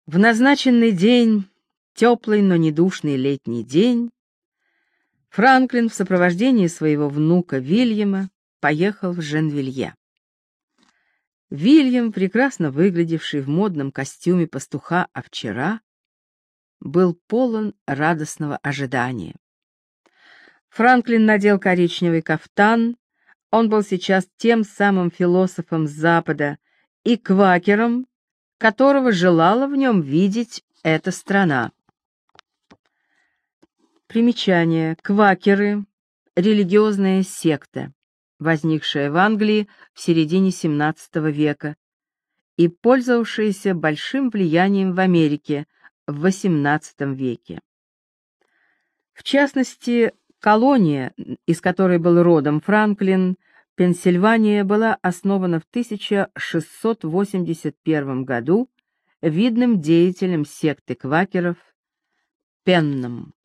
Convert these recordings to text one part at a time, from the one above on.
В назначенный день, теплый, но не душный летний день, Франклин в сопровождении своего внука Вильяма поехал в Женвилье. Вильям, прекрасно выглядевший в модном костюме пастуха-овчара, был полон радостного ожидания. Франклин надел коричневый кафтан, он был сейчас тем самым философом Запада и квакером, которого желала в нем видеть эта страна. Примечание. Квакеры — религиозная секта, возникшая в Англии в середине XVII века и пользовавшаяся большим влиянием в Америке в XVIII веке. В частности, колония, из которой был родом Франклин, Пенсильвания, была основана в 1681 году видным деятелем секты квакеров Пенном.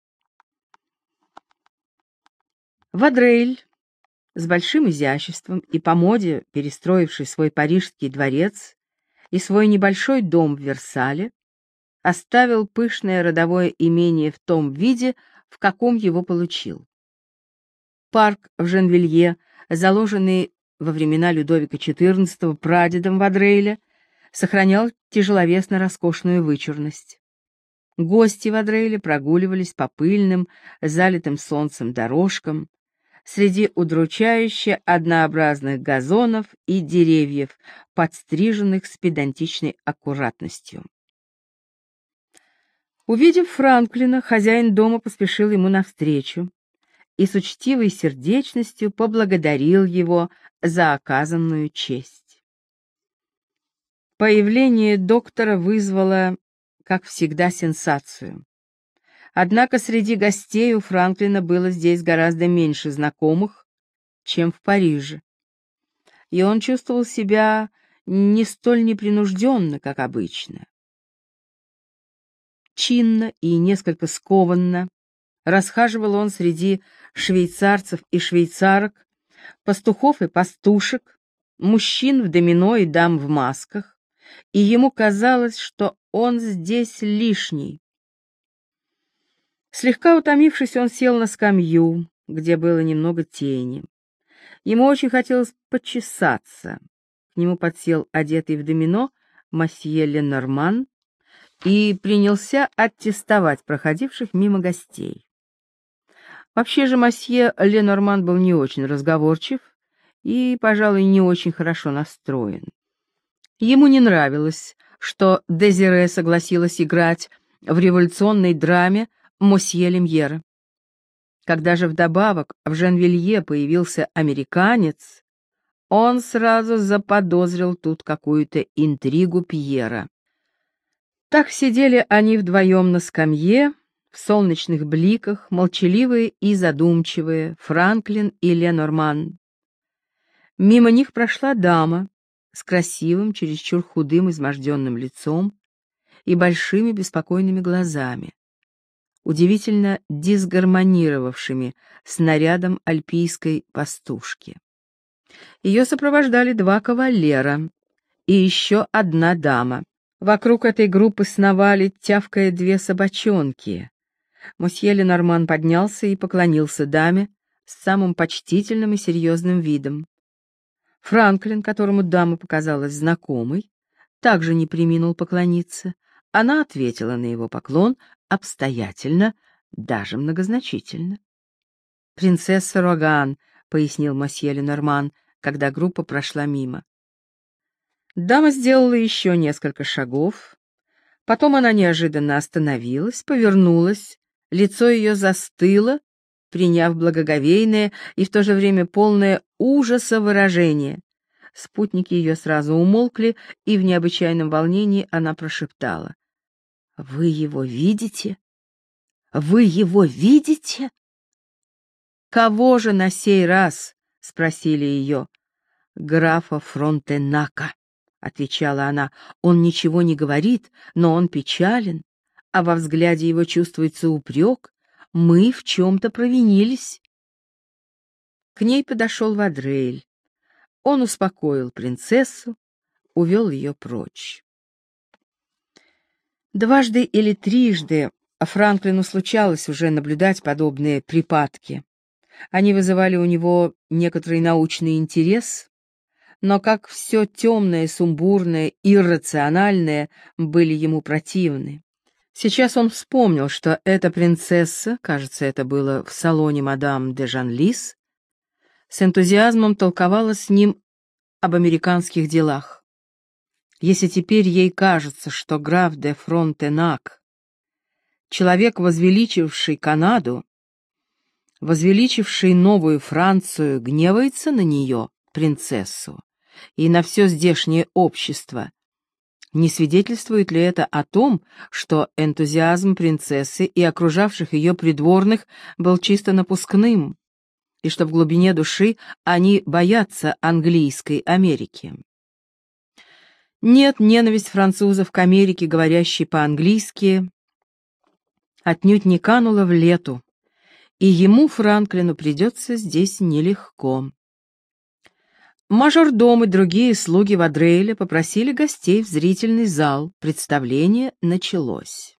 Вадрейль, с большим изяществом и по моде перестроивший свой парижский дворец и свой небольшой дом в Версале, оставил пышное родовое имение в том виде, в каком его получил. Парк в Женвилье, заложенный во времена Людовика XIV прадедом Вадрейля, сохранял тяжеловесно роскошную вычурность. Гости Вадрейля прогуливались по пыльным, залитым солнцем дорожкам, среди удручающе однообразных газонов и деревьев, подстриженных с педантичной аккуратностью. Увидев Франклина, хозяин дома поспешил ему навстречу и с учтивой сердечностью поблагодарил его за оказанную честь. Появление доктора вызвало, как всегда, сенсацию. Однако среди гостей у Франклина было здесь гораздо меньше знакомых, чем в Париже, и он чувствовал себя не столь непринужденно, как обычно. Чинно и несколько скованно расхаживал он среди швейцарцев и швейцарок, пастухов и пастушек, мужчин в домино и дам в масках, и ему казалось, что он здесь лишний. Слегка утомившись, он сел на скамью, где было немного тени. Ему очень хотелось почесаться. К нему подсел одетый в домино мосье Ленорман и принялся аттестовать проходивших мимо гостей. Вообще же мосье Ленорман был не очень разговорчив и, пожалуй, не очень хорошо настроен. Ему не нравилось, что Дезире согласилась играть в революционной драме мосье Люмьера. Когда же вдобавок в Женвилье появился американец, он сразу заподозрил тут какую-то интригу Пьера. Так сидели они вдвоем на скамье, в солнечных бликах, молчаливые и задумчивые, Франклин и Ленорман. Мимо них прошла дама с красивым, чересчур худым, изможденным лицом и большими беспокойными глазами, удивительно дисгармонировавшими с нарядом альпийской пастушки. Ее сопровождали два кавалера и еще одна дама. Вокруг этой группы сновали, тявкая, две собачонки. Мосье Ленорман поднялся и поклонился даме с самым почтительным и серьезным видом. Франклин, которому дама показалась знакомой, также не преминул поклониться. Она ответила на его поклон обстоятельно, даже многозначительно. «Принцесса Роган», — пояснил мосье Ленорман, когда группа прошла мимо. Дама сделала еще несколько шагов, потом она неожиданно остановилась, повернулась, лицо ее застыло, приняв благоговейное и в то же время полное ужаса выражение. Спутники ее сразу умолкли, и в необычайном волнении она прошептала: «Вы его видите? Вы его видите?» «Кого же на сей раз?» — спросили ее. «Графа Фронтенака», — отвечала она. «Он ничего не говорит, но он печален, а во взгляде его чувствуется упрек. Мы в чем-то провинились». К ней подошел Вадрейль. Он успокоил принцессу, увел ее прочь. Дважды или трижды Франклину случалось уже наблюдать подобные припадки. Они вызывали у него некоторый научный интерес, но как все темное, сумбурное, иррациональное были ему противны. Сейчас он вспомнил, что эта принцесса, кажется, это было в салоне мадам де Жанлис, с энтузиазмом толковала с ним об американских делах. Если теперь ей кажется, что граф де Фронтенак, человек, возвеличивший Канаду, возвеличивший новую Францию, гневается на нее, принцессу, и на все здешнее общество, не свидетельствует ли это о том, что энтузиазм принцессы и окружавших ее придворных был чисто напускным, и что в глубине души они боятся английской Америки? Нет, ненависть французов к Америке, говорящей по-английски, отнюдь не канула в лету, и ему, Франклину, придется здесь нелегко. Мажордом и другие слуги Вадрейля попросили гостей в зрительный зал. Представление началось.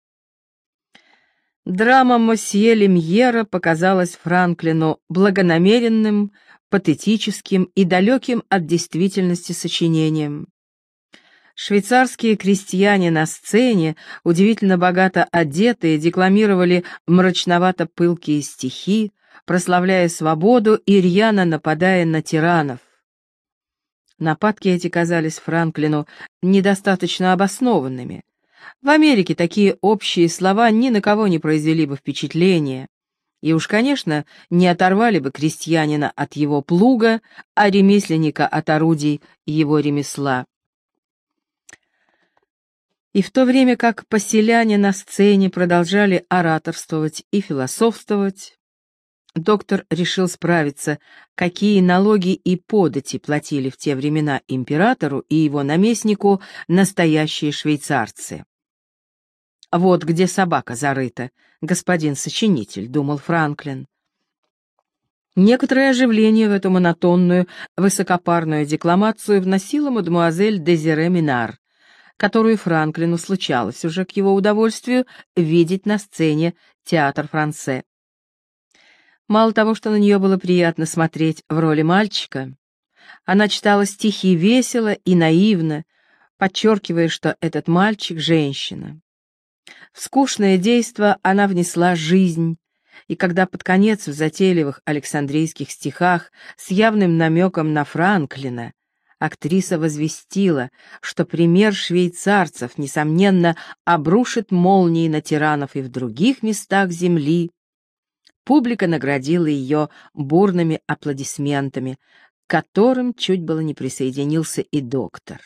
Драма мосье Лемьера показалась Франклину благонамеренным, патетическим и далеким от действительности сочинением. Швейцарские крестьяне на сцене, удивительно богато одетые, декламировали мрачновато-пылкие стихи, прославляя свободу и рьяно нападая на тиранов. Нападки эти казались Франклину недостаточно обоснованными. В Америке такие общие слова ни на кого не произвели бы впечатления, и уж, конечно, не оторвали бы крестьянина от его плуга, а ремесленника от орудий его ремесла. И в то время как поселяне на сцене продолжали ораторствовать и философствовать, доктор решил справиться, какие налоги и подати платили в те времена императору и его наместнику настоящие швейцарцы. «Вот где собака зарыта, господин сочинитель», — думал Франклин. Некоторое оживление в эту монотонную, высокопарную декламацию вносила мадемуазель Дезире Минар, которую Франклину случалось уже к его удовольствию видеть на сцене Театр-Франсе. Мало того, что на нее было приятно смотреть в роли мальчика, она читала стихи весело и наивно, подчеркивая, что этот мальчик — женщина. В скучное действо она внесла жизнь, и когда под конец в затейливых александрийских стихах с явным намеком на Франклина актриса возвестила, что пример швейцарцев, несомненно, обрушит молнии на тиранов и в других местах земли, публика наградила ее бурными аплодисментами, к которым чуть было не присоединился и доктор.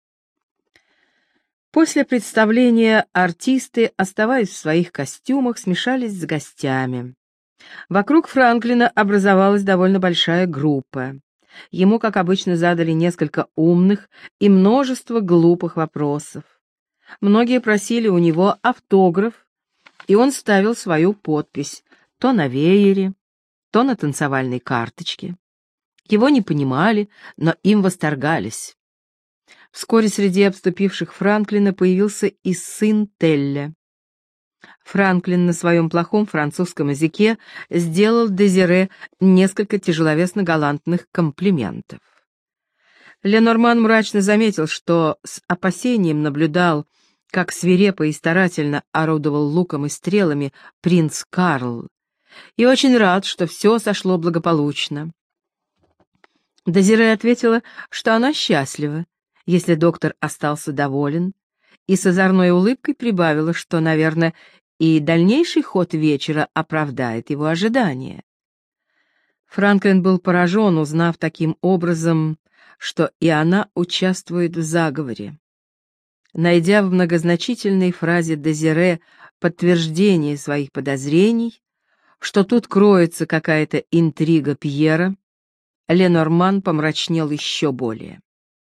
После представления артисты, оставаясь в своих костюмах, смешались с гостями. Вокруг Франклина образовалась довольно большая группа. Ему, как обычно, задали несколько умных и множество глупых вопросов. Многие просили у него автограф, и он ставил свою подпись то на веере, то на танцевальной карточке. Его не понимали, но им восторгались. Вскоре среди обступивших Франклина появился и сын Телля. Франклин на своем плохом французском языке сделал Дезире несколько тяжеловесно-галантных комплиментов. Ленорман мрачно заметил, что с опасением наблюдал, как свирепо и старательно орудовал луком и стрелами принц Карл, и очень рад, что все сошло благополучно. Дезире ответила, что она счастлива, если доктор остался доволен, и с озорной улыбкой прибавила, что, наверное, и дальнейший ход вечера оправдает его ожидания. Франклин был поражен, узнав таким образом, что и она участвует в заговоре. Найдя в многозначительной фразе Дезире подтверждение своих подозрений, что тут кроется какая-то интрига Пьера, Ленорман помрачнел еще более.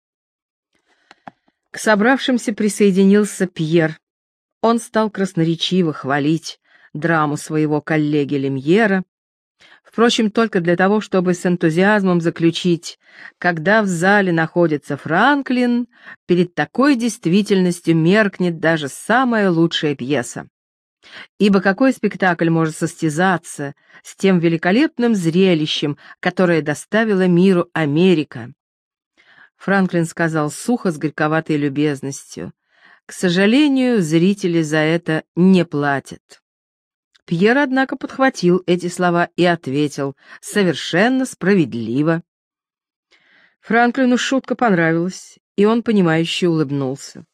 К собравшимся присоединился Пьер. Он стал красноречиво хвалить драму своего коллеги Лемьера, Впрочем, только для того, чтобы с энтузиазмом заключить: когда в зале находится Франклин, перед такой действительностью меркнет даже самая лучшая пьеса. Ибо какой спектакль может состязаться с тем великолепным зрелищем, которое доставила миру Америка? Франклин сказал сухо, с горьковатой любезностью: «К сожалению, зрители за это не платят». Пьер, однако, подхватил эти слова и ответил: «Совершенно справедливо». Франклину шутка понравилась, и он, понимающе улыбнулся.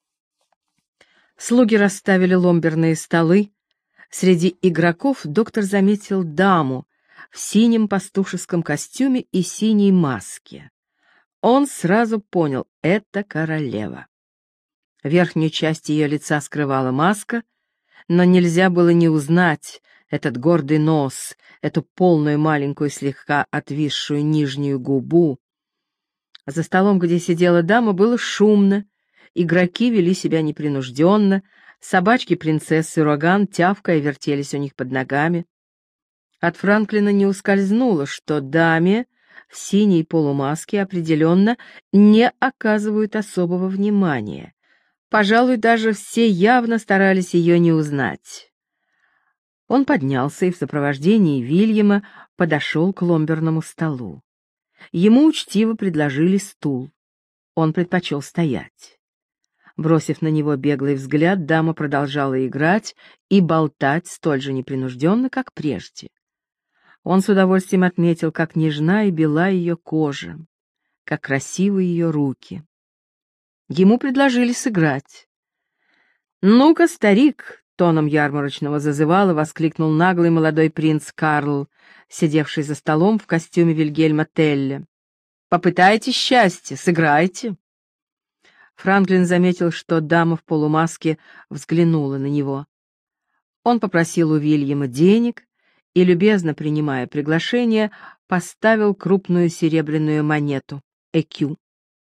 Слуги расставили ломберные столы. Среди игроков доктор заметил даму в синем пастушеском костюме и синей маске. Он сразу понял — это королева. Верхнюю часть ее лица скрывала маска, но нельзя было не узнать этот гордый нос, эту полную маленькую слегка отвисшую нижнюю губу. За столом, где сидела дама, было шумно, игроки вели себя непринужденно, собачки принцессы Роган, тявкая, вертелись у них под ногами. От Франклина не ускользнуло, что даме в синей полумаске определенно не оказывают особого внимания. Пожалуй, даже все явно старались ее не узнать. Он поднялся и в сопровождении Вильяма подошел к ломберному столу. Ему учтиво предложили стул. Он предпочел стоять. Бросив на него беглый взгляд, дама продолжала играть и болтать столь же непринужденно, как прежде. Он с удовольствием отметил, как нежна и бела ее кожа, как красивы ее руки. Ему предложили сыграть. «Ну-ка, старик!» — тоном ярмарочного зазывала воскликнул наглый молодой принц Карл, сидевший за столом в костюме Вильгельма Телля. «Попытайте счастье, сыграйте!» Франклин заметил, что дама в полумаске взглянула на него. Он попросил у Вильяма денег и, любезно принимая приглашение, поставил крупную серебряную монету — ЭКЮ.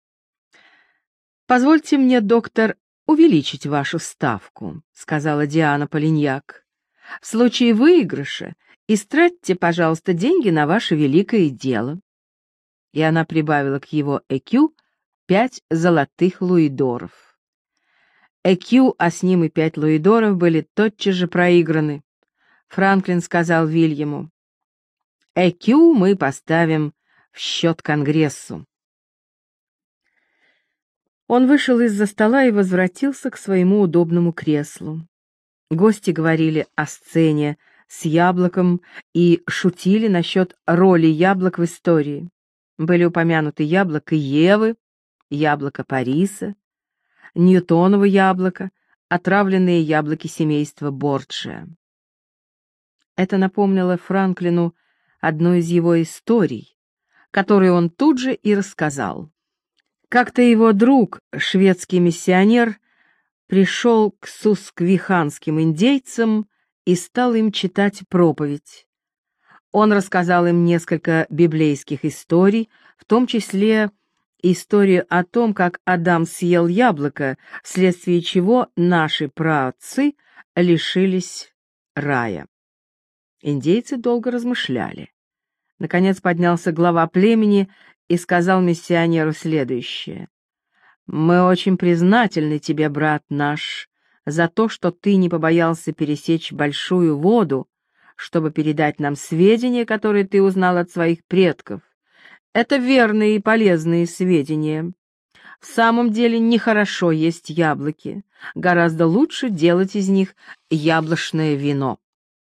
«Позвольте мне, доктор, увеличить вашу ставку», — сказала Диана Полиньяк. «В случае выигрыша истратьте, пожалуйста, деньги на ваше великое дело». И она прибавила к его ЭКЮ 5 золотых луидоров. ЭКЮ, а с ним и 5 луидоров были тотчас же проиграны. Франклин сказал Вильяму: «ЭКЮ мы поставим в счет Конгрессу». Он вышел из-за стола и возвратился к своему удобному креслу. Гости говорили о сцене с яблоком и шутили насчет роли яблок в истории. Были упомянуты яблоко Евы, яблоко Париса, Ньютоново яблоко, отравленные яблоки семейства Борджиа. Это напомнило Франклину одну из его историй, которую он тут же и рассказал. Как-то его друг, шведский миссионер, пришел к сусквиханским индейцам и стал им читать проповедь. Он рассказал им несколько библейских историй, в том числе историю о том, как Адам съел яблоко, вследствие чего наши праотцы лишились рая. Индейцы долго размышляли. Наконец поднялся глава племени и сказал миссионеру следующее: «Мы очень признательны тебе, брат наш, за то, что ты не побоялся пересечь большую воду, чтобы передать нам сведения, которые ты узнал от своих предков. Это верные и полезные сведения. В самом деле нехорошо есть яблоки, гораздо лучше делать из них яблочное вино».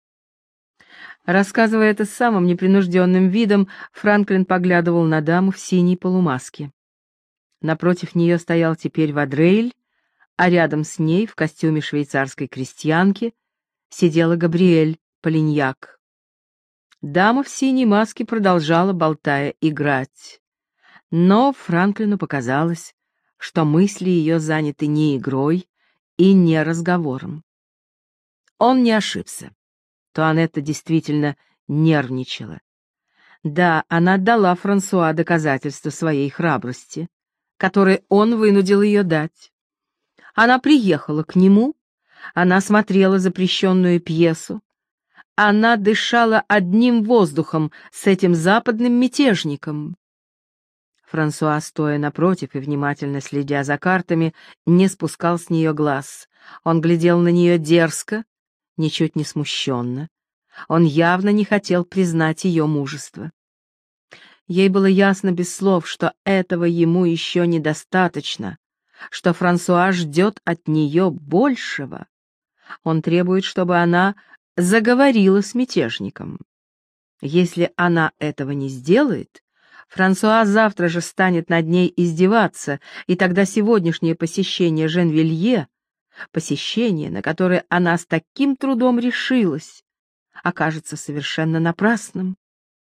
Рассказывая это с самым непринужденным видом, Франклин поглядывал на даму в синей полумаске. Напротив нее стоял теперь Вадрейль, а рядом с ней, в костюме швейцарской крестьянки, сидела Габриэль Полиньяк. Дама в синей маске продолжала, болтая, играть. Но Франклину показалось, что мысли ее заняты не игрой и не разговором. Он не ошибся. Туанетта действительно нервничала. Да, она дала Франсуа доказательство своей храбрости, которое он вынудил ее дать. Она приехала к нему, она смотрела запрещенную пьесу, она дышала одним воздухом с этим западным мятежником. Франсуа, стоя напротив и внимательно следя за картами, не спускал с нее глаз. Он глядел на нее дерзко, ничуть не смущенно. Он явно не хотел признать ее мужество. Ей было ясно без слов, что этого ему еще недостаточно, что Франсуа ждет от нее большего. Он требует, чтобы она заговорила с мятежником. Если она этого не сделает, Франсуа завтра же станет над ней издеваться, и тогда сегодняшнее посещение Женвилье, посещение, на которое она с таким трудом решилась, окажется совершенно напрасным.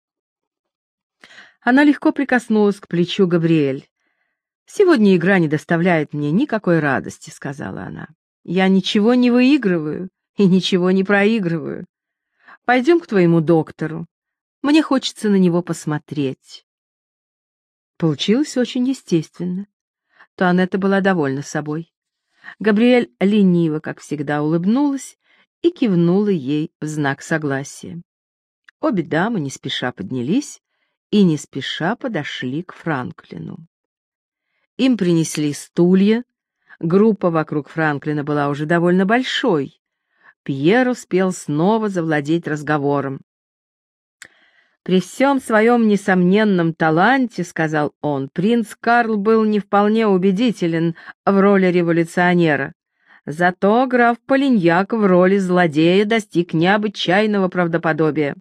Она легко прикоснулась к плечу Габриэль. «Сегодня игра не доставляет мне никакой радости», — сказала она. «Я ничего не выигрываю и ничего не проигрываю. Пойдем к твоему доктору. Мне хочется на него посмотреть». Получилось очень естественно. Туанетта была довольна собой. Габриэль лениво, как всегда, улыбнулась и кивнула ей в знак согласия. Обе дамы не спеша поднялись и не спеша подошли к Франклину. Им принесли стулья. Группа вокруг Франклина была уже довольно большой. Пьер успел снова завладеть разговором. «При всем своем несомненном таланте, — сказал он, — принц Карл был не вполне убедителен в роли революционера. Зато граф Полиньяк в роли злодея достиг необычайного правдоподобия.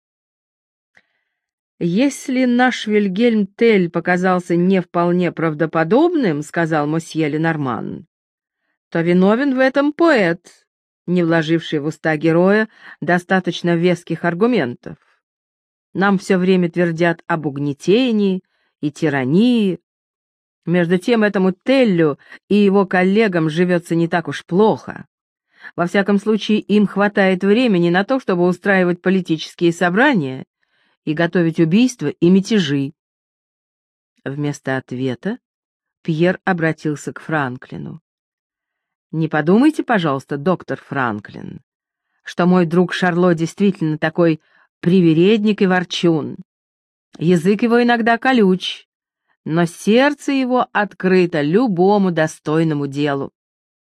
«Если наш Вильгельм Тель показался не вполне правдоподобным, — сказал мосье Ленорман, — то виновен в этом поэт, не вложивший в уста героя достаточно веских аргументов. Нам все время твердят об угнетении и тирании. Между тем этому Теллю и его коллегам живется не так уж плохо. Во всяком случае, им хватает времени на то, чтобы устраивать политические собрания и готовить убийства и мятежи». Вместо ответа Пьер обратился к Франклину. «Не подумайте, пожалуйста, доктор Франклин, что мой друг Шарло действительно такой привередник и ворчун. Язык его иногда колюч, но сердце его открыто любому достойному делу.